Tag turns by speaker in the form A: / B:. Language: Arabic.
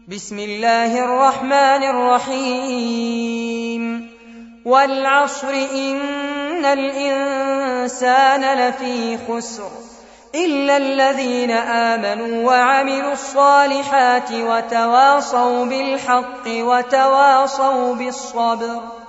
A: بسم الله الرحمن الرحيم والعصر إن الإنسان لفي خسر إلا الذين آمنوا وعملوا الصالحات وتواصوا بالحق وتواصوا بالصبر